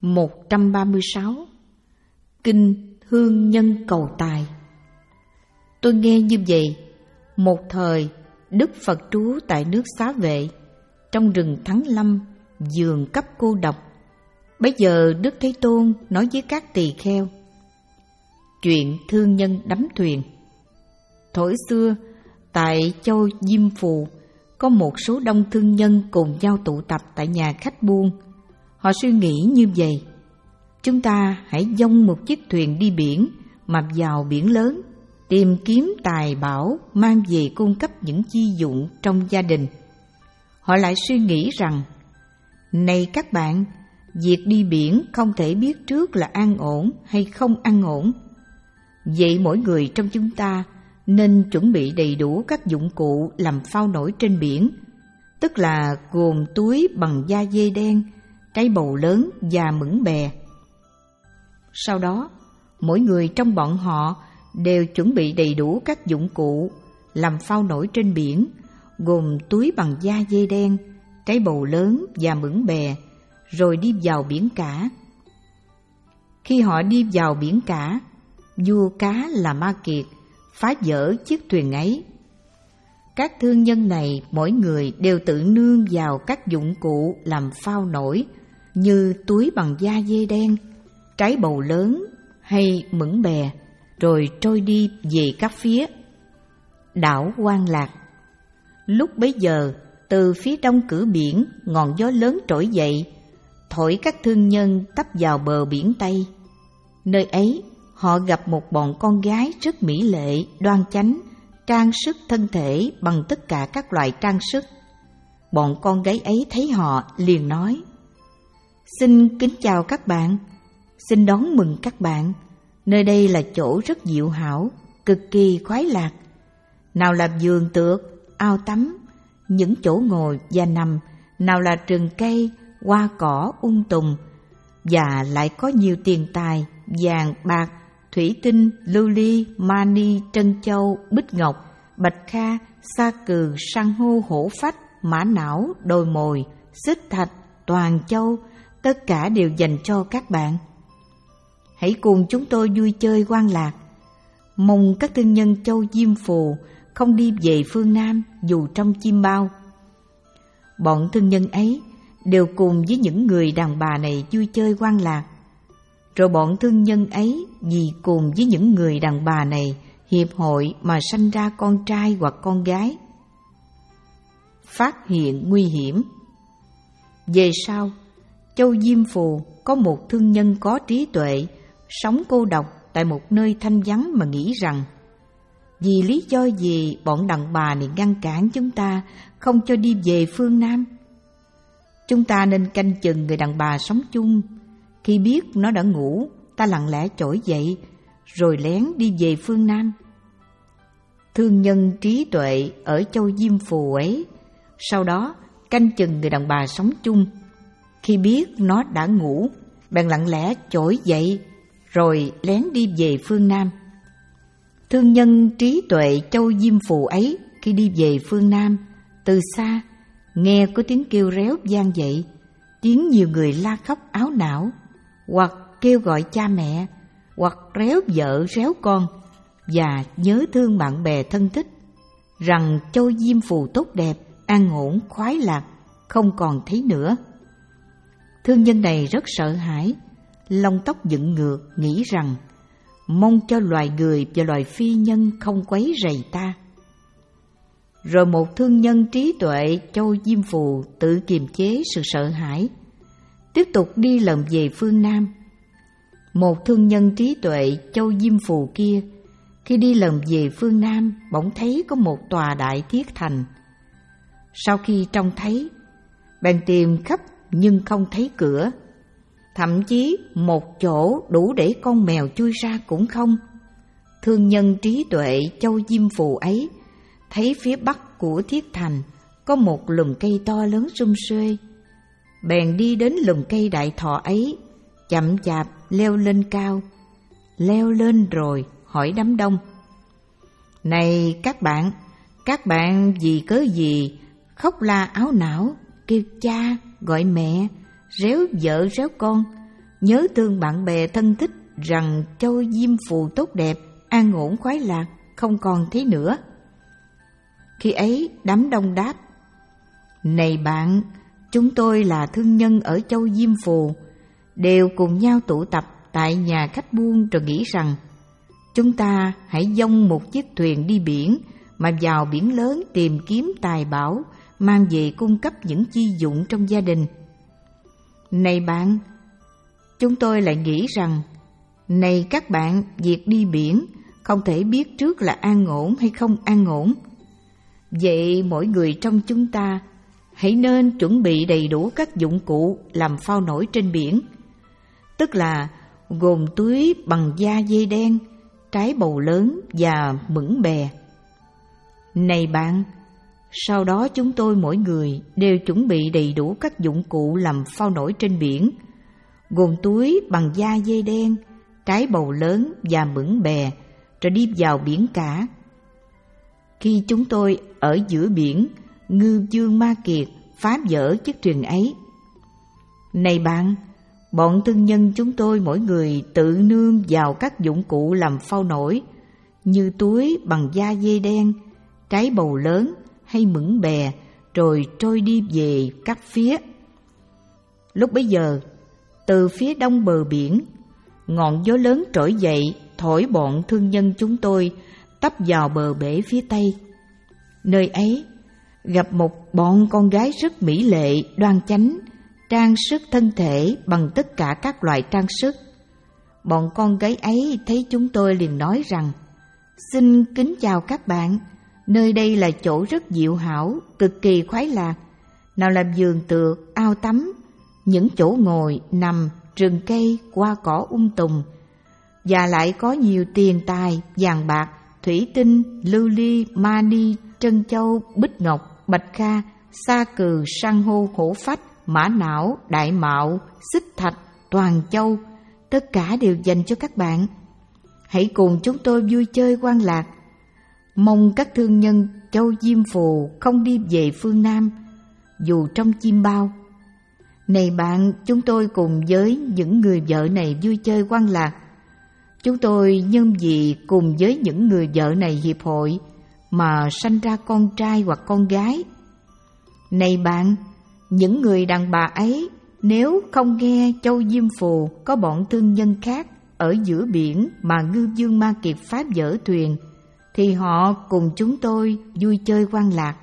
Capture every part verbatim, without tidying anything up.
một trăm ba mươi sáu. Kinh Hương Nhân Cầu Tài. Tôi nghe như vậy, một thời Đức Phật trú tại nước Xá Vệ, trong rừng Thắng Lâm, giường cấp cô độc. Bấy giờ Đức Thế Tôn nói với các tỳ kheo: chuyện thương nhân đắm thuyền. Thổi xưa, tại châu Diêm Phù, có một số đông thương nhân cùng nhau tụ tập tại nhà khách buôn. Họ suy nghĩ như vậy: chúng ta hãy dông một chiếc thuyền đi biển mà vào biển lớn, tìm kiếm tài bảo mang về cung cấp những chi dụng trong gia đình. Họ lại suy nghĩ rằng: này các bạn, việc đi biển không thể biết trước là an ổn hay không an ổn. Vậy mỗi người trong chúng ta nên chuẩn bị đầy đủ các dụng cụ làm phao nổi trên biển, tức là gồm túi bằng da dê đen, cái bầu lớn và mửng bè. Sau đó, mỗi người trong bọn họ đều chuẩn bị đầy đủ các dụng cụ làm phao nổi trên biển, gồm túi bằng da dê đen, cái bầu lớn và mửng bè, rồi đi vào biển cả. Khi họ đi vào biển cả, vua cá là Ma Kiệt phá vỡ chiếc thuyền ấy. Các thương nhân này mỗi người đều tự nương vào các dụng cụ làm phao nổi như túi bằng da dê đen, cái bầu lớn hay mửng bè, rồi trôi đi về các phía. Đảo Quan Lạc. Lúc bấy giờ, từ phía đông cửa biển, ngọn gió lớn trỗi dậy, thổi các thương nhân tấp vào bờ biển Tây. Nơi ấy, họ gặp một bọn con gái rất mỹ lệ, đoan chánh, trang sức thân thể bằng tất cả các loại trang sức. Bọn con gái ấy thấy họ liền nói: xin kính chào các bạn, xin đón mừng các bạn. Nơi đây là chỗ rất diệu hảo, cực kỳ khoái lạc. Nào là vườn tược, ao tắm, những chỗ ngồi và nằm, nào là rừng cây, hoa cỏ ung tùng, và lại có nhiều tiền tài, vàng, bạc, thủy tinh, lưu ly, mani, trân châu, bích ngọc, bạch kha, sa cừ, san hô, hổ phách, mã não, đồi mồi, xích thạch, toàn châu, tất cả đều dành cho các bạn. Hãy cùng chúng tôi vui chơi Quan Lạc. Mong các thương nhân châu Diêm Phù không đi về phương Nam dù trong chim bao. Bọn thương nhân ấy đều cùng với những người đàn bà này vui chơi Quan Lạc. Rồi bọn thương nhân ấy vì cùng với những người đàn bà này hiệp hội mà sanh ra con trai hoặc con gái. Phát hiện nguy hiểm. Về sau, châu Diêm Phù có một thương nhân có trí tuệ, sống cô độc tại một nơi thanh vắng mà nghĩ rằng: vì lý do gì bọn đàn bà này ngăn cản chúng ta không cho đi về phương Nam? Chúng ta nên canh chừng người đàn bà sống chung. Khi biết nó đã ngủ, ta lặng lẽ trỗi dậy, rồi lén đi về phương Nam. Thương nhân trí tuệ ở châu Diêm Phù ấy, sau đó canh chừng người đàn bà sống chung. Khi biết nó đã ngủ, bèn lặng lẽ trỗi dậy, rồi lén đi về phương Nam. Thương nhân trí tuệ châu Diêm Phù ấy, khi đi về phương Nam, từ xa nghe có tiếng kêu réo vang dậy, tiếng nhiều người la khóc áo não, hoặc kêu gọi cha mẹ, hoặc réo vợ réo con, và nhớ thương bạn bè thân thích, rằng châu Diêm Phù tốt đẹp, an ổn, khoái lạc, không còn thấy nữa. Thương nhân này rất sợ hãi, lông tóc dựng ngược, nghĩ rằng: mong cho loài người và loài phi nhân không quấy rầy ta. Rồi một thương nhân trí tuệ châu Diêm Phù tự kiềm chế sự sợ hãi, tiếp tục đi lần về phương Nam. Một thương nhân trí tuệ châu Diêm Phù kia, khi đi lần về phương Nam, bỗng thấy có một tòa đại thiết thành. Sau khi trông thấy, bèn tìm khắp nhưng không thấy cửa, thậm chí một chỗ đủ để con mèo chui ra cũng không. Thương nhân trí tuệ châu Diêm Phù ấy thấy phía bắc của thiết thành có một lùm cây to lớn sum xuê, bèn đi đến lùm cây đại thọ ấy, chậm chạp leo lên cao. Leo lên rồi hỏi đám đông: này các bạn, các bạn vì cớ gì khóc la áo não, kêu cha gọi mẹ, réo vợ réo con, nhớ thương bạn bè thân thích rằng Châu Diêm Phù tốt đẹp, an ổn khoái lạc, không còn thế nữa. Khi ấy đám đông đáp: Này bạn, chúng tôi là thương nhân ở Châu Diêm Phù, đều cùng nhau tụ tập tại nhà khách buôn rồi nghĩ rằng chúng ta hãy dông một chiếc thuyền đi biển mà vào biển lớn tìm kiếm tài bảo, mang về cung cấp những chi dụng trong gia đình. Này bạn, chúng tôi lại nghĩ rằng, này các bạn, việc đi biển không thể biết trước là an ổn hay không an ổn. Vậy mỗi người trong chúng ta hãy nên chuẩn bị đầy đủ các dụng cụ làm phao nổi trên biển, tức là gồm túi bằng da dê đen, trái bầu lớn và mửng bè. Này bạn, sau đó chúng tôi mỗi người đều chuẩn bị đầy đủ các dụng cụ làm phao nổi trên biển, gồm túi bằng da dê đen, trái bầu lớn và mửng bè, rồi đi vào biển cả. Khi chúng tôi ở giữa biển, ngư dương Ma Kiệt phá vỡ chiếc thuyền ấy. Này bạn, bọn thương nhân chúng tôi mỗi người tự nương vào các dụng cụ làm phao nổi, như túi bằng da dê đen, trái bầu lớn hay mửng bè, rồi trôi đi về các phía. Lúc bấy giờ, từ phía đông bờ biển, ngọn gió lớn trỗi dậy thổi bọn thương nhân chúng tôi tấp vào bờ bể phía tây. Nơi ấy gặp một bọn con gái rất mỹ lệ, đoan chánh, trang sức thân thể bằng tất cả các loại trang sức. Bọn con gái ấy thấy chúng tôi liền nói rằng: Xin kính chào các bạn, nơi đây là chỗ rất diệu hảo, cực kỳ khoái lạc. Nào là vườn tược, ao tắm, những chỗ ngồi, nằm, rừng cây, hoa cỏ um tùm, và lại có nhiều tiền tài, vàng bạc, thủy tinh, lưu ly, mani, trân châu, bích ngọc, bạch kha, sa cừ, san hô, hổ phách, mã não, đại mạo, xích thạch, toàn châu, tất cả đều dành cho các bạn. Hãy cùng chúng tôi vui chơi hoan lạc. Mong các thương nhân Châu Diêm Phù không đi về phương Nam, dù trong chim bao. Này bạn, chúng tôi cùng với những người vợ này vui chơi hoan lạc. Chúng tôi nhân vì cùng với những người vợ này hiệp hội mà sanh ra con trai hoặc con gái. Này bạn, những người đàn bà ấy nếu không nghe Châu Diêm Phù có bọn thương nhân khác ở giữa biển mà ngư dương Ma Kiệt phá vỡ thuyền, thì họ cùng chúng tôi vui chơi hoan lạc.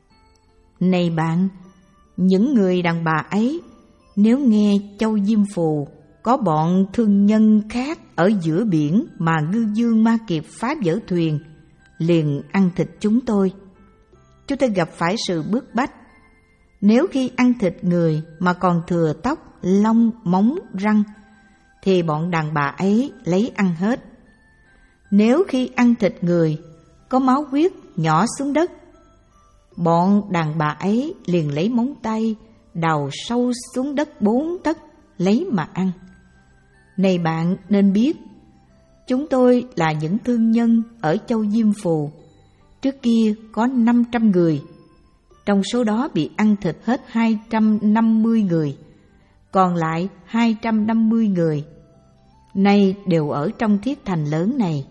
Này bạn, những người đàn bà ấy nếu nghe Châu Diêm Phù có bọn thương nhân khác ở giữa biển mà ngư dương Ma Kiệt phá vỡ thuyền, liền ăn thịt chúng tôi. Chúng tôi gặp phải sự bức bách. Nếu khi ăn thịt người mà còn thừa tóc, lông, móng, răng, thì bọn đàn bà ấy lấy ăn hết. Nếu khi ăn thịt người có máu huyết nhỏ xuống đất, bọn đàn bà ấy liền lấy móng tay đào sâu xuống đất bốn tấc lấy mà ăn. Này bạn nên biết, chúng tôi là những thương nhân ở Châu Diêm Phù. Trước kia có năm trăm người, trong số đó bị ăn thịt hết hai trăm năm mươi người, còn lại hai trăm năm mươi người nay đều ở trong thiết thành lớn này.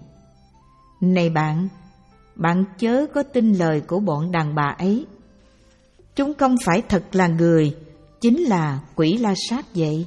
Này bạn, bạn chớ có tin lời của bọn đàn bà ấy. Chúng không phải thật là người, chính là quỷ la sát vậy.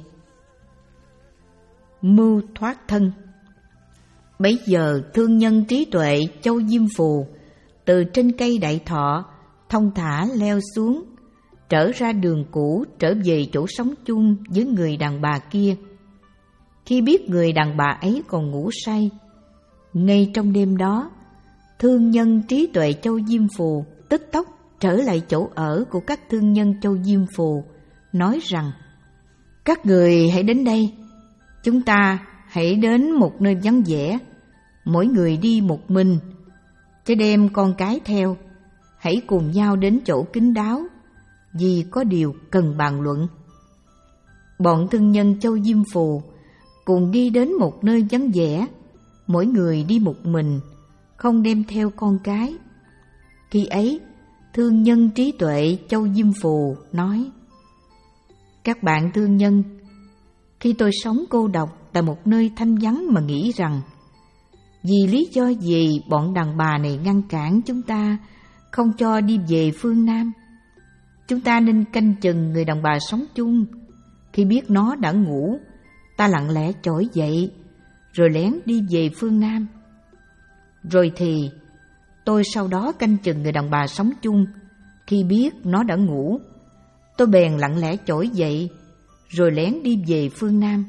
Mưu thoát thân. Bấy giờ thương nhân trí tuệ Châu Diêm Phù từ trên cây đại thọ thông thả leo xuống, trở ra đường cũ, trở về chỗ sống chung với người đàn bà kia. Khi biết người đàn bà ấy còn ngủ say, ngay trong đêm đó, thương nhân trí tuệ Châu Diêm Phù tức tốc trở lại chỗ ở của các thương nhân Châu Diêm Phù, nói rằng: Các người hãy đến đây, chúng ta hãy đến một nơi vắng vẻ, mỗi người đi một mình, chứ đem con cái theo. Hãy cùng nhau đến chỗ kín đáo, vì có điều cần bàn luận. Bọn thương nhân Châu Diêm Phù cùng đi đến một nơi vắng vẻ, mỗi người đi một mình, không đem theo con cái. Khi ấy, thương nhân trí tuệ Châu Diêm Phù nói: Các bạn thương nhân, Khi tôi sống cô độc tại một nơi thanh vắng mà nghĩ rằng vì lý do gì bọn đàn bà này ngăn cản chúng ta không cho đi về phương Nam. Chúng ta nên canh chừng người đàn bà sống chung. Khi biết nó đã ngủ, ta lặng lẽ trỗi dậy rồi lén đi về phương Nam. Rồi thì tôi sau đó canh chừng người đàn bà sống chung. Khi biết nó đã ngủ, tôi bèn lặng lẽ trỗi dậy rồi lén đi về phương Nam.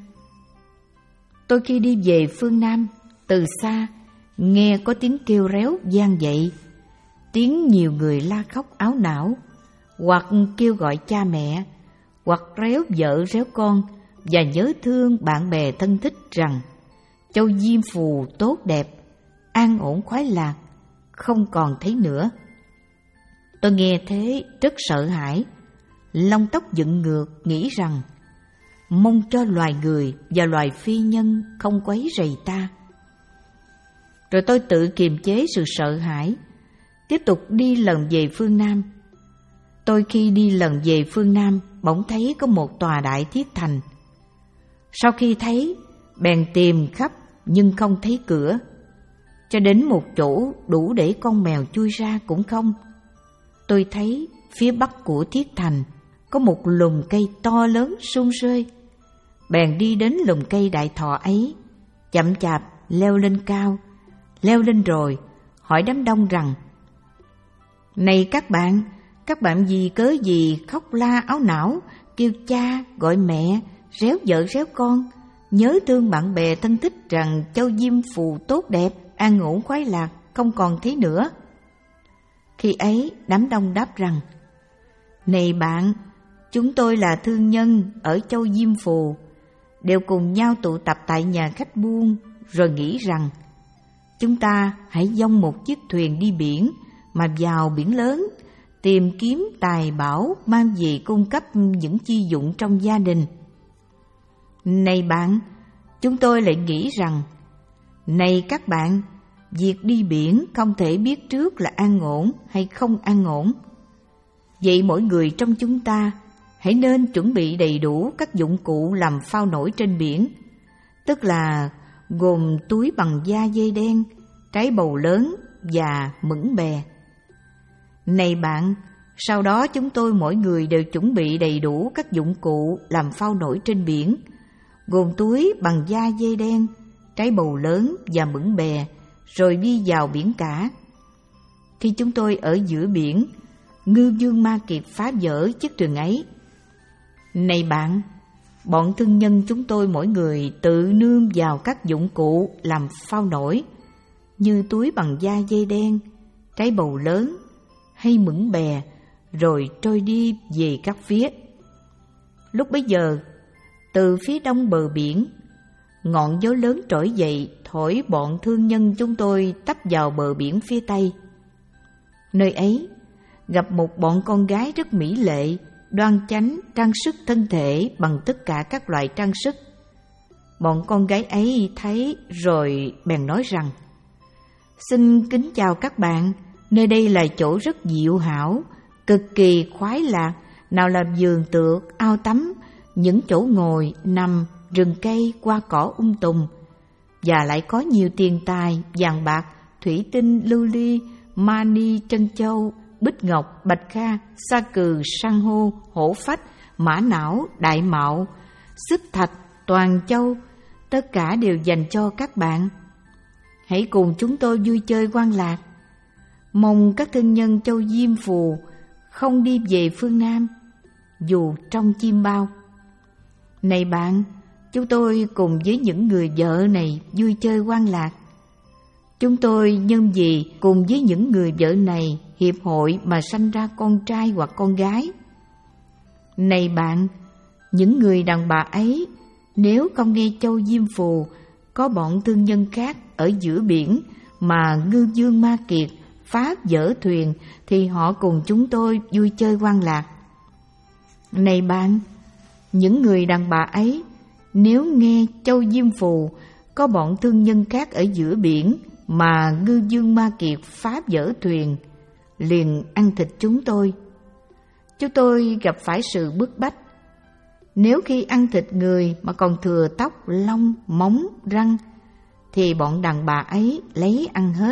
Tôi khi đi về phương Nam, từ xa nghe có tiếng kêu réo vang dậy, tiếng nhiều người la khóc áo não, hoặc kêu gọi cha mẹ, hoặc réo vợ réo con và nhớ thương bạn bè thân thích rằng châu Diêm Phù tốt đẹp, an ổn khoái lạc, không còn thấy nữa. Tôi nghe thế rất sợ hãi, lông tóc dựng ngược, nghĩ rằng mong cho loài người và loài phi nhân không quấy rầy ta. Rồi tôi tự kiềm chế sự sợ hãi, tiếp tục đi lần về phương Nam. Tôi khi đi lần về phương Nam, bỗng thấy có một tòa đại thiết thành. Sau khi thấy, bèn tìm khắp nhưng không thấy cửa, cho đến một chỗ đủ để con mèo chui ra cũng không. Tôi thấy phía bắc của thiết thành có một lùm cây to lớn sum rơi. Bèn đi đến lùm cây đại thọ ấy, chậm chạp leo lên cao. Leo lên rồi, hỏi đám đông rằng: Này các bạn, các bạn vì cớ gì khóc la áo não, kêu cha, gọi mẹ, réo vợ réo con, nhớ thương bạn bè thân thích rằng châu Diêm Phù tốt đẹp, an ổn khoái lạc, không còn thấy nữa? Khi ấy, đám đông đáp rằng: Này bạn, chúng tôi là thương nhân ở châu Diêm Phù, đều cùng nhau tụ tập tại nhà khách buôn, rồi nghĩ rằng chúng ta hãy dông một chiếc thuyền đi biển mà vào biển lớn, tìm kiếm tài bảo mang về cung cấp những chi dụng trong gia đình. Này bạn, chúng tôi lại nghĩ rằng, này các bạn, việc đi biển không thể biết trước là an ổn hay không an ổn. Vậy mỗi người trong chúng ta hãy nên chuẩn bị đầy đủ các dụng cụ làm phao nổi trên biển, tức là gồm túi bằng da dê đen, trái bầu lớn và mửng bè. Này bạn, sau đó chúng tôi mỗi người đều chuẩn bị đầy đủ các dụng cụ làm phao nổi trên biển, gồm túi bằng da dê đen, trái bầu lớn và mửng bè, rồi đi vào biển cả. Khi chúng tôi ở giữa biển, ngư dương Ma Kiệt phá vỡ chiếc thuyền ấy. Này bạn, bọn thương nhân chúng tôi mỗi người tự nương vào các dụng cụ làm phao nổi, như túi bằng da dê đen, trái bầu lớn hay mửng bè, rồi trôi đi về các phía. Lúc bấy giờ, từ phía đông bờ biển, ngọn gió lớn trỗi dậy thổi bọn thương nhân chúng tôi tấp vào bờ biển phía tây. Nơi ấy gặp một bọn con gái rất mỹ lệ, đoan chánh, trang sức thân thể bằng tất cả các loại trang sức. Bọn con gái ấy thấy rồi bèn nói rằng: Xin kính chào các bạn, nơi đây là chỗ rất diệu hảo, cực kỳ khoái lạc, nào là vườn tược, ao tắm, những chỗ ngồi, nằm, rừng cây, hoa cỏ um tùm, và lại có nhiều tiền tài, vàng bạc, thủy tinh, lưu ly, mani, trân châu, bích ngọc, bạch kha, sa cừ, san hô, hổ phách, mã não, đại mạo, xích thạch, toàn châu, tất cả đều dành cho các bạn. Hãy cùng chúng tôi vui chơi hoan lạc. Mong các thương nhân châu Diêm Phù không đi về phương Nam, dù trong chim bao. Này bạn, chúng tôi cùng với những người vợ này vui chơi hoan lạc. Chúng tôi nhân vì cùng với những người vợ này hiệp hội mà sanh ra con trai hoặc con gái. Này bạn, những người đàn bà ấy, nếu không nghe châu Diêm Phù có bọn thương nhân khác ở giữa biển mà ngư dương Ma Kiệt phá vỡ thuyền, thì họ cùng chúng tôi vui chơi hoan lạc. Này bạn, những người đàn bà ấy, nếu nghe châu Diêm Phù có bọn thương nhân khác ở giữa biển mà ngư dương Ma Kiệt phá vỡ thuyền, liền ăn thịt chúng tôi. Chúng tôi gặp phải sự bức bách. Nếu khi ăn thịt người mà còn thừa tóc, lông, móng, răng, thì bọn đàn bà ấy lấy ăn hết.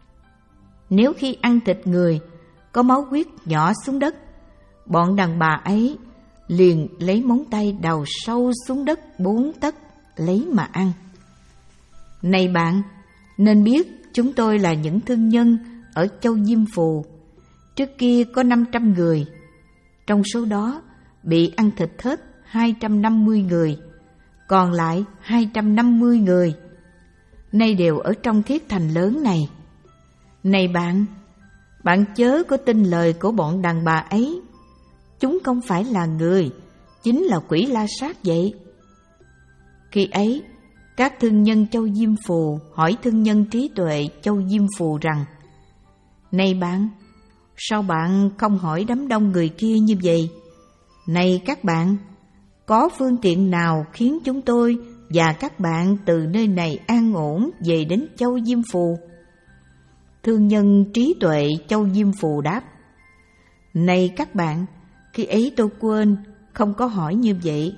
Nếu khi ăn thịt người có máu huyết nhỏ xuống đất, bọn đàn bà ấy liền lấy móng tay đào sâu xuống đất bốn tấc lấy mà ăn. Này bạn, nên biết chúng tôi là những thương nhân ở châu Diêm Phù. Trước kia có năm trăm người, trong số đó bị ăn thịt hết hai trăm năm mươi người, còn lại hai trăm năm mươi người nay đều ở trong thiết thành lớn này. Này bạn, bạn chớ có tin lời của bọn đàn bà ấy. Chúng không phải là người, chính là quỷ la sát vậy. Khi ấy, các thương nhân châu Diêm Phù hỏi thương nhân trí tuệ châu Diêm Phù rằng: Này bạn, sao bạn không hỏi đám đông người kia như vậy? Này các bạn, có phương tiện nào khiến chúng tôi và các bạn từ nơi này an ổn về đến châu Diêm Phù? Thương nhân trí tuệ châu Diêm Phù đáp: Này các bạn, khi ấy tôi quên, không có hỏi như vậy.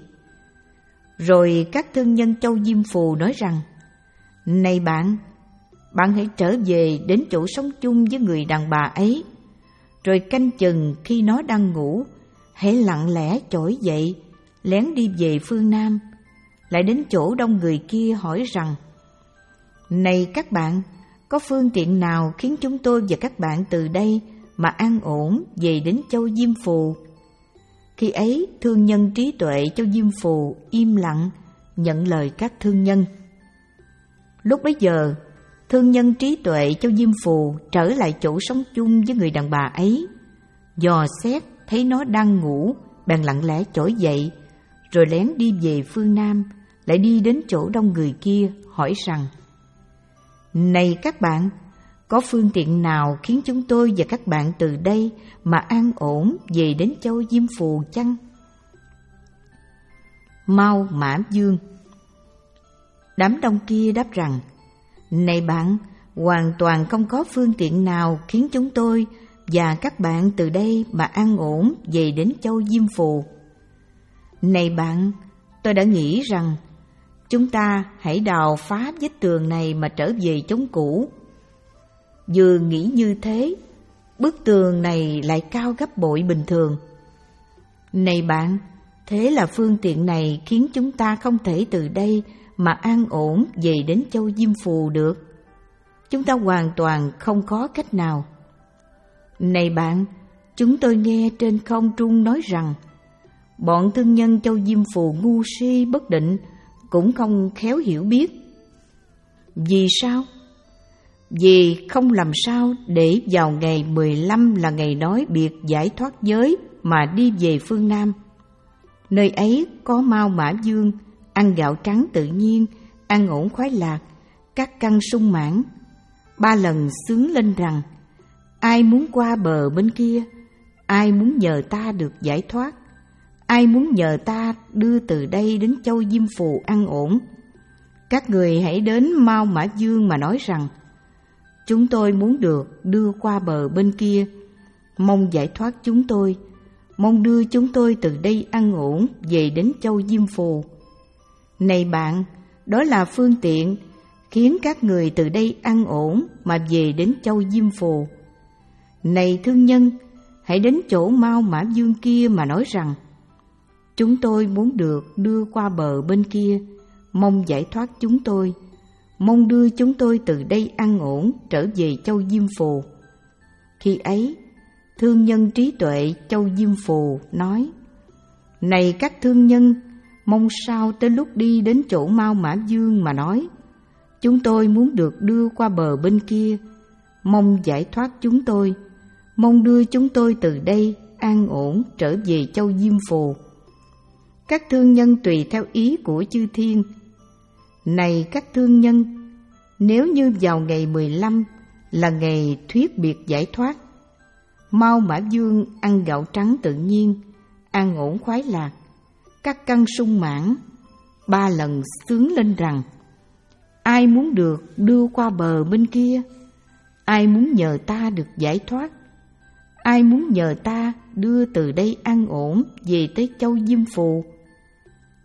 Rồi các thương nhân châu Diêm Phù nói rằng: Này bạn, bạn hãy trở về đến chỗ sống chung với người đàn bà ấy, rồi canh chừng khi nó đang ngủ, hãy lặng lẽ trỗi dậy, lén đi về phương Nam, lại đến chỗ đông người kia hỏi rằng: Này các bạn, có phương tiện nào khiến chúng tôi và các bạn từ đây mà an ổn về đến châu Diêm Phù? Khi ấy, thương nhân trí tuệ châu Diêm Phù im lặng nhận lời các thương nhân. Lúc bấy giờ, thương nhân trí tuệ châu Diêm Phù trở lại chỗ sống chung với người đàn bà ấy, dò xét thấy nó đang ngủ, bèn lặng lẽ trỗi dậy, rồi lén đi về phương Nam, lại đi đến chỗ đông người kia hỏi rằng: Này các bạn, có phương tiện nào khiến chúng tôi và các bạn từ đây mà an ổn về đến châu Diêm Phù chăng? Mao Mã Dương. Đám đông kia đáp rằng: Này bạn, hoàn toàn không có phương tiện nào khiến chúng tôi và các bạn từ đây mà an ổn về đến châu Diêm Phù. Này bạn, tôi đã nghĩ rằng chúng ta hãy đào phá vách tường này mà trở về chốn cũ. Vừa nghĩ như thế, bức tường này lại cao gấp bội bình thường. Này bạn, thế là phương tiện này khiến chúng ta không thể từ đây mà an ổn về đến châu Diêm Phù được. Chúng ta hoàn toàn không có cách nào. Này bạn, chúng tôi nghe trên không trung nói rằng bọn thương nhân châu Diêm Phù ngu si bất định, cũng không khéo hiểu biết. Vì sao? Vì không làm sao để vào ngày mười lăm là ngày nói biệt giải thoát giới mà đi về phương Nam. Nơi ấy có Mao Mã Dương, ăn gạo trắng tự nhiên, an ổn khoái lạc, các căn sung mãn. Ba lần xướng lên rằng: Ai muốn qua bờ bên kia, ai muốn nhờ ta được giải thoát, ai muốn nhờ ta đưa từ đây đến châu Diêm Phù an ổn. Các người hãy đến Mao Mã Dương mà nói rằng: Chúng tôi muốn được đưa qua bờ bên kia, mong giải thoát chúng tôi, mong đưa chúng tôi từ đây an ổn về đến châu Diêm Phù. Này bạn, đó là phương tiện khiến các người từ đây an ổn mà về đến châu Diêm Phù. Này thương nhân, hãy đến chỗ Mao Mã Dương kia mà nói rằng: Chúng tôi muốn được đưa qua bờ bên kia, mong giải thoát chúng tôi, mong đưa chúng tôi từ đây an ổn trở về châu Diêm Phù. Khi ấy, thương nhân trí tuệ châu Diêm Phù nói: Này các thương nhân, mong sao tới lúc đi đến chỗ Mao Mã Dương mà nói: Chúng tôi muốn được đưa qua bờ bên kia, mong giải thoát chúng tôi, mong đưa chúng tôi từ đây an ổn trở về châu Diêm Phù. Các thương nhân tùy theo ý của chư thiên. Này các thương nhân, nếu như vào ngày mười lăm là ngày thuyết biệt giải thoát, Mao Mã Dương ăn gạo trắng tự nhiên, an ổn khoái lạc, các căn sung mãn, ba lần xướng lên rằng: Ai muốn được đưa qua bờ bên kia, ai muốn nhờ ta được giải thoát, ai muốn nhờ ta đưa từ đây an ổn về tới châu Diêm Phù.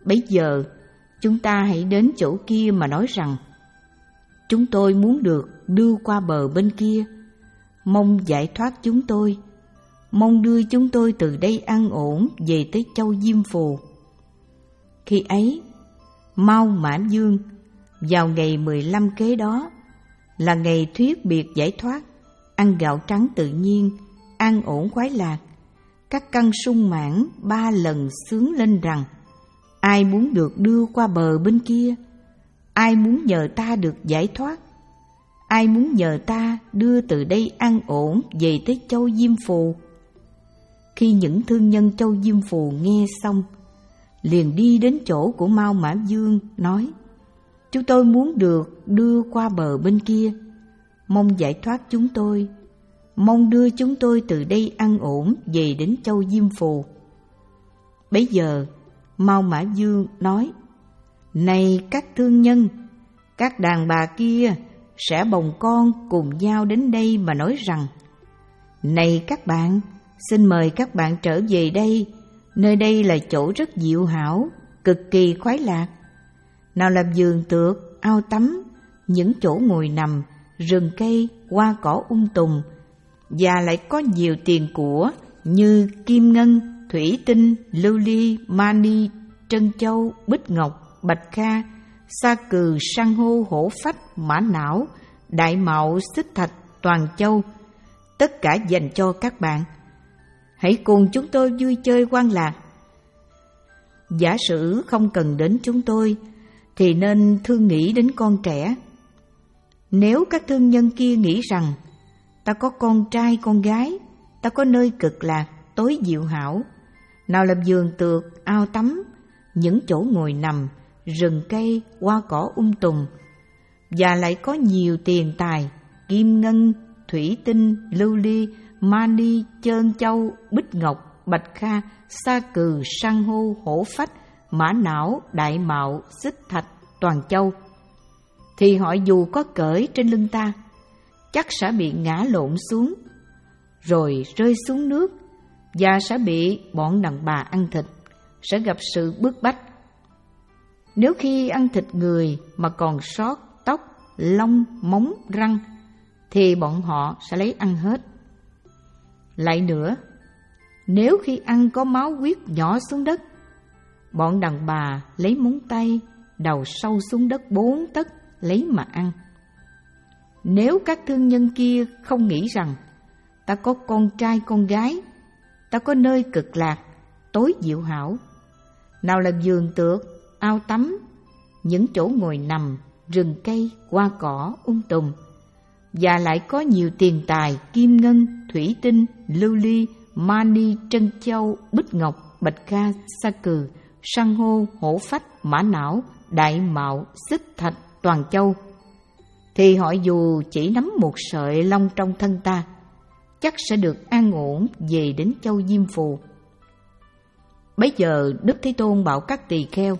Bấy giờ chúng ta hãy đến chỗ kia mà nói rằng: chúng tôi muốn được đưa qua bờ bên kia, mong giải thoát chúng tôi, mong đưa chúng tôi từ đây an ổn về tới châu Diêm Phù. Khi ấy, Mao Mã Dương vào ngày mười lăm kế đó là ngày thuyết biệt giải thoát, ăn gạo trắng tự nhiên, an ổn khoái lạc. Các căn sung mãn ba lần xướng lên rằng: ai muốn được đưa qua bờ bên kia, ai muốn nhờ ta được giải thoát, ai muốn nhờ ta đưa từ đây an ổn về tới châu Diêm Phù. Khi những thương nhân châu Diêm Phù nghe xong, liền đi đến chỗ của Mao Mã Dương nói: chúng tôi muốn được đưa qua bờ bên kia, mong giải thoát chúng tôi, mong đưa chúng tôi từ đây an ổn về đến châu Diêm Phù. Bấy giờ Mao Mã Dương nói: này các thương nhân, các đàn bà kia sẽ bồng con cùng nhau đến đây mà nói rằng: này các bạn, xin mời các bạn trở về đây, nơi đây là chỗ rất diệu hảo, cực kỳ khoái lạc. Nào là vườn tược, ao tắm, những chỗ ngồi nằm, rừng cây, hoa cỏ um tùm, và lại có nhiều tiền của như kim ngân, thủy tinh, lưu ly, mani, trân châu, bích ngọc, bạch kha, sa cừ, san hô, hổ phách, mã não, đại mạo, xích thạch, toàn châu, tất cả dành cho các bạn. Hãy cùng chúng tôi vui chơi hoan lạc. Giả sử không cần đến chúng tôi, thì nên thương nghĩ đến con trẻ. Nếu các thương nhân kia nghĩ rằng: ta có con trai con gái, ta có nơi cực lạc, tối diệu hảo, nào là vườn tược, ao tắm, những chỗ ngồi nằm, rừng cây, hoa cỏ um tùm, và lại có nhiều tiền tài, kim ngân, thủy tinh, lưu ly, mani, trơn châu, bích ngọc, bạch kha, sa cừ, san hô, hổ phách, mã não, đại mạo, xích thạch, toàn châu, thì họ dù có cởi trên lưng ta, chắc sẽ bị ngã lộn xuống, rồi rơi xuống nước, và sẽ bị bọn đàn bà ăn thịt, sẽ gặp sự bức bách. Nếu khi ăn thịt người mà còn sót tóc, lông, móng, răng, thì bọn họ sẽ lấy ăn hết. Lại nữa, nếu khi ăn có máu huyết nhỏ xuống đất, bọn đàn bà lấy móng tay đầu sâu xuống đất bốn tấc lấy mà ăn. Nếu các thương nhân kia không nghĩ rằng: ta có con trai con gái, ta có nơi cực lạc, tối diệu hảo, nào là vườn tược, ao tắm, những chỗ ngồi nằm, rừng cây, hoa cỏ um tùm, và lại có nhiều tiền tài, kim ngân, thủy tinh, lưu ly, mani, trân châu, bích ngọc, bạch kha, sa cừ, san hô, hổ phách, mã não, đại mạo, xích thạch, toàn châu, thì họ dù chỉ nắm một sợi lông trong thân ta, chắc sẽ được an ổn về đến châu Diêm Phù. Bấy giờ Đức Thế Tôn bảo các tỳ kheo: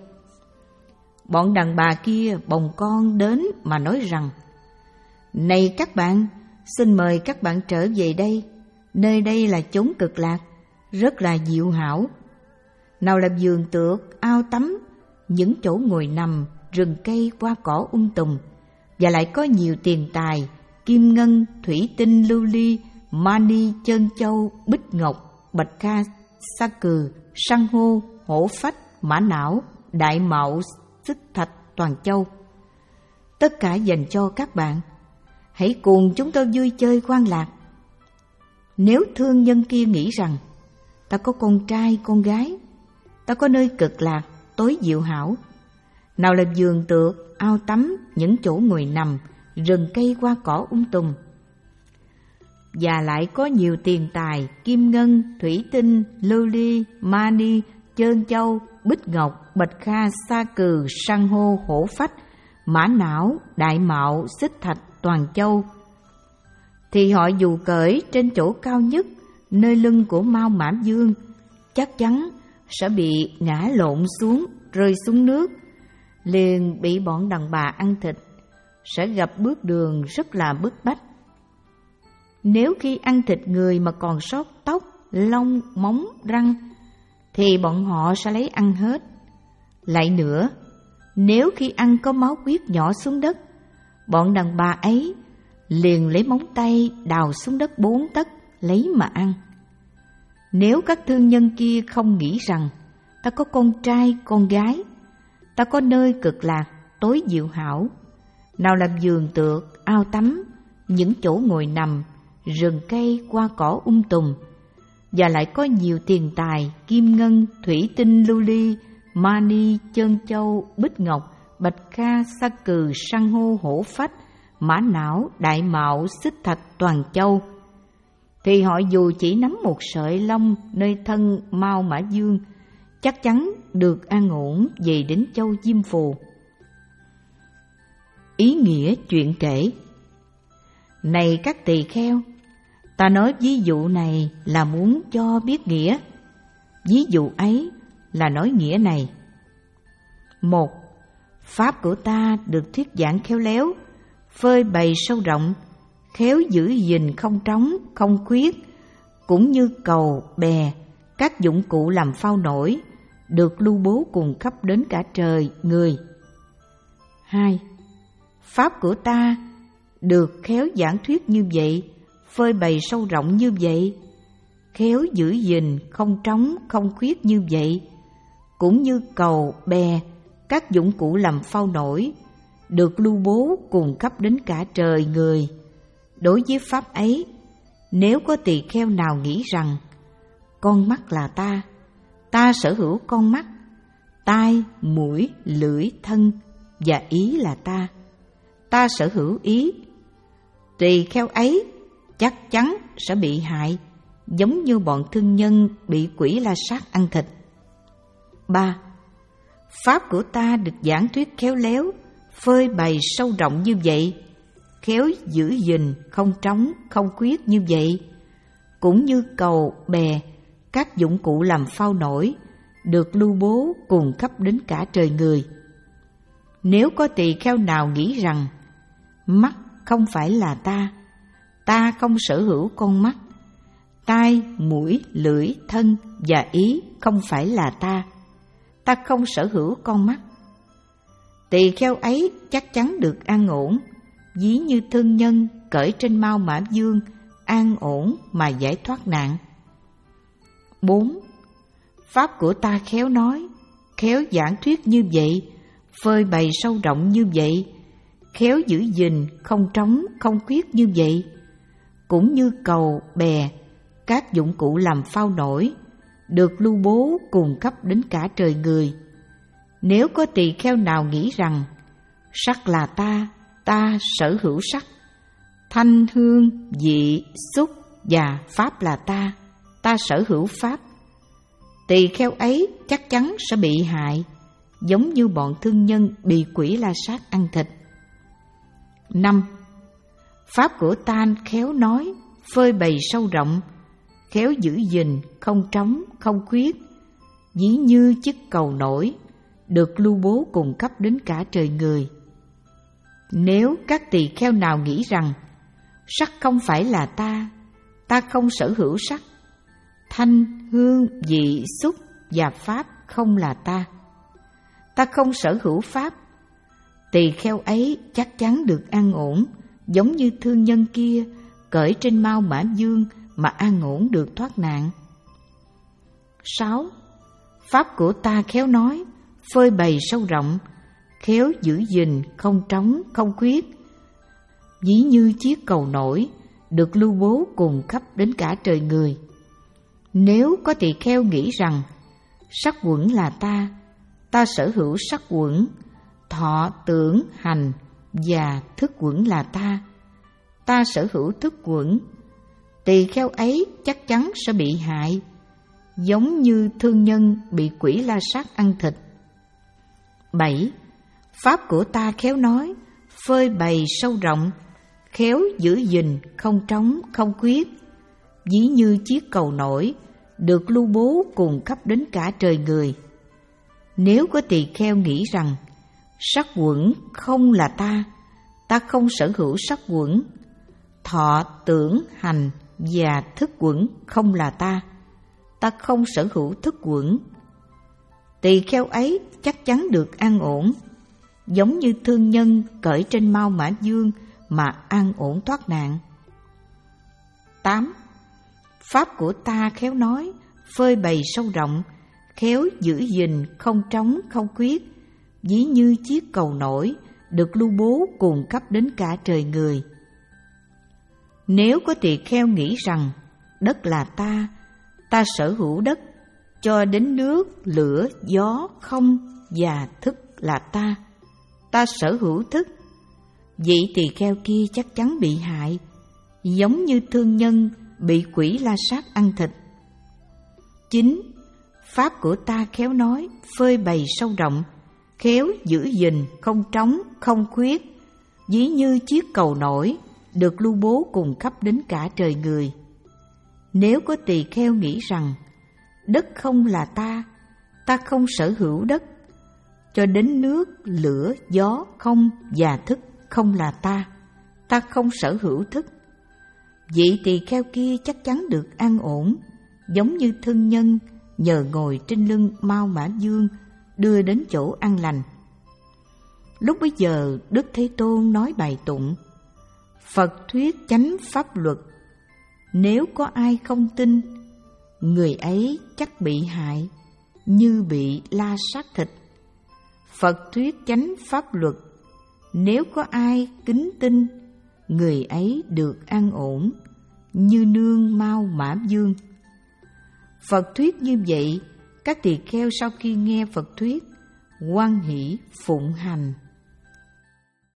bọn đàn bà kia bồng con đến mà nói rằng: này các bạn, xin mời các bạn trở về đây, nơi đây là chốn cực lạc, rất là diệu hảo. Nào là vườn tược, ao tắm, những chỗ ngồi nằm, rừng cây, hoa cỏ um tùm, và lại có nhiều tiền tài, kim ngân, thủy tinh, lưu ly, mani, trân châu, bích ngọc, bạch kha, sa cừ, san hô, hổ phách, mã não, đại mạo, xích thạch, toàn châu, tất cả dành cho các bạn. Hãy cùng chúng tôi vui chơi hoan lạc. Nếu thương nhân kia nghĩ rằng: ta có con trai con gái, ta có nơi cực lạc, tối diệu hảo, nào là vườn tược, ao tắm, những chỗ ngồi nằm, rừng cây, hoa cỏ um tùm, và lại có nhiều tiền tài, kim ngân, thủy tinh, lưu ly, mani, trơn châu, bích ngọc, bạch kha, sa cừ, san hô, hổ phách, mã não, đại mạo, xích thạch, toàn châu, thì họ dù cởi trên chỗ cao nhất, nơi lưng của Mao Mã Dương, chắc chắn sẽ bị ngã lộn xuống, rơi xuống nước, liền bị bọn đàn bà ăn thịt, sẽ gặp bước đường rất là bức bách. Nếu khi ăn thịt người mà còn sót tóc, lông, móng, răng, thì bọn họ sẽ lấy ăn hết. Lại nữa, nếu khi ăn có máu huyết nhỏ xuống đất, bọn đàn bà ấy liền lấy móng tay đào xuống đất bốn tấc lấy mà ăn. Nếu các thương nhân kia không nghĩ rằng ta có con trai, con gái, ta có nơi cực lạc, tối diệu hảo, nào làm giường tược, ao tắm, những chỗ ngồi nằm, rừng cây, hoa cỏ um tùm, và lại có nhiều tiền tài, kim ngân, thủy tinh, lưu ly, mani, trân châu, bích ngọc, bạch kha, sa cừ, san hô, hổ phách, mã não, đại mạo, xích thạch, toàn châu, thì họ dù chỉ nắm một sợi lông nơi thân Mao Mã Dương, chắc chắn được an ổn về đến châu Diêm Phù. Ý nghĩa chuyện kể. Này các tỳ kheo, ta nói ví dụ này là muốn cho biết nghĩa. Ví dụ ấy là nói nghĩa này. Một, pháp của ta được thuyết giảng khéo léo, phơi bày sâu rộng, khéo giữ gìn không trống, không khuyết, cũng như cầu, bè, các dụng cụ làm phao nổi, được lưu bố cùng khắp đến cả trời, người. Hai, pháp của ta được khéo giảng thuyết như vậy, phơi bày sâu rộng như vậy, khéo giữ gìn không trống, không khuyết như vậy, cũng như cầu, bè, các dụng cụ làm phao nổi, được lưu bố cùng khắp đến cả trời, người. Đối với pháp ấy, nếu có tỳ kheo nào nghĩ rằng con mắt là ta, ta sở hữu con mắt, tai, mũi, lưỡi, thân và ý là ta, ta sở hữu ý, tỳ kheo ấy chắc chắn sẽ bị hại, giống như bọn thương nhân bị quỷ la sát ăn thịt. Ba, pháp của ta được giảng thuyết khéo léo, phơi bày sâu rộng như vậy, khéo giữ gìn không trống, không khuyết như vậy, cũng như cầu, bè, các dụng cụ làm phao nổi, được lưu bố cùng khắp đến cả trời, người. Nếu có tỳ kheo nào nghĩ rằng mắt không phải là ta, ta không sở hữu con mắt, tai, mũi, lưỡi, thân và ý không phải là ta, ta không sở hữu con mắt, tỳ kheo ấy chắc chắn được an ổn, ví như thương nhân cởi trên Mao Mã Dương, an ổn mà giải thoát nạn. Bốn, pháp của ta khéo nói, khéo giảng thuyết như vậy, phơi bày sâu rộng như vậy, khéo giữ gìn không trống, không khuyết như vậy, cũng như cầu, bè, các dụng cụ làm phao nổi, được lưu bố cùng khắp đến cả trời, người. Nếu có tỳ kheo nào nghĩ rằng sắc là ta, ta sở hữu sắc, thanh, hương, vị, xúc và pháp là ta, ta sở hữu pháp, tỳ kheo ấy chắc chắn sẽ bị hại, giống như bọn thương nhân bị quỷ la sát ăn thịt. Năm, pháp của ta khéo nói, phơi bày sâu rộng, khéo giữ gìn không trống, không khuyết, ví như chiếc cầu nổi, được lưu bố cùng khắp đến cả trời, người. Nếu các tỳ kheo nào nghĩ rằng sắc không phải là ta, ta không sở hữu sắc, thanh, hương, vị, xúc và pháp không là ta, ta không sở hữu pháp, tỳ kheo ấy chắc chắn được an ổn, giống như thương nhân kia cởi trên Mao Mã Dương mà an ổn được thoát nạn. Sáu, pháp của ta khéo nói, phơi bày sâu rộng, khéo giữ gìn không trống, không khuyết, ví như chiếc cầu nổi, được lưu bố cùng khắp đến cả trời, người. Nếu có tỳ kheo nghĩ rằng sắc quẩn là ta, ta sở hữu sắc quẩn, thọ, tưởng, hành và thức quẩn là ta, ta sở hữu thức quẩn, tỳ kheo ấy chắc chắn sẽ bị hại, giống như thương nhân bị quỷ la sát ăn thịt. Bảy, pháp của ta khéo nói, phơi bày sâu rộng, khéo giữ gìn không trống, không khuyết, ví như chiếc cầu nổi, được lưu bố cùng khắp đến cả trời, người. Nếu có tỳ kheo nghĩ rằng sắc quẩn không là ta, ta không sở hữu sắc quẩn, thọ, tưởng, hành và thức quẩn không là ta, ta không sở hữu thức quẩn, tỳ kheo ấy chắc chắn được an ổn, giống như thương nhân cởi trên mao mã dương mà an ổn thoát nạn. tám. Pháp của ta khéo nói, phơi bày sâu rộng, khéo giữ gìn không trống không khuyết, ví như chiếc cầu nổi được lưu bố cùng khắp đến cả trời người. Nếu có tỳ kheo nghĩ rằng đất là ta, ta sở hữu đất, cho đến nước, lửa, gió, không và thức là ta, ta sở hữu thức, vị tỳ kheo kia chắc chắn bị hại, giống như thương nhân bị quỷ la sát ăn thịt. chín. Pháp của ta khéo nói, phơi bày sâu rộng, khéo giữ gìn không trống không khuyết, ví như chiếc cầu nổi được lưu bố cùng khắp đến cả trời người. Nếu có tỳ kheo nghĩ rằng đất không là ta, ta không sở hữu đất, cho đến nước, lửa, gió, không và thức không là ta, ta không sở hữu thức, vị tỳ kheo kia chắc chắn được an ổn, giống như thương nhân nhờ ngồi trên lưng mao mã dương đưa đến chỗ an lành. Lúc bấy giờ Đức Thế Tôn nói bài tụng: Phật thuyết chánh pháp luật, nếu có ai không tin, người ấy chắc bị hại, như bị la sát thịt. Phật thuyết chánh pháp luật, nếu có ai kính tin, người ấy được an ổn, như nương mao mã dương. Phật thuyết như vậy, các tỳ kheo sau khi nghe Phật thuyết, hoan hỷ phụng hành.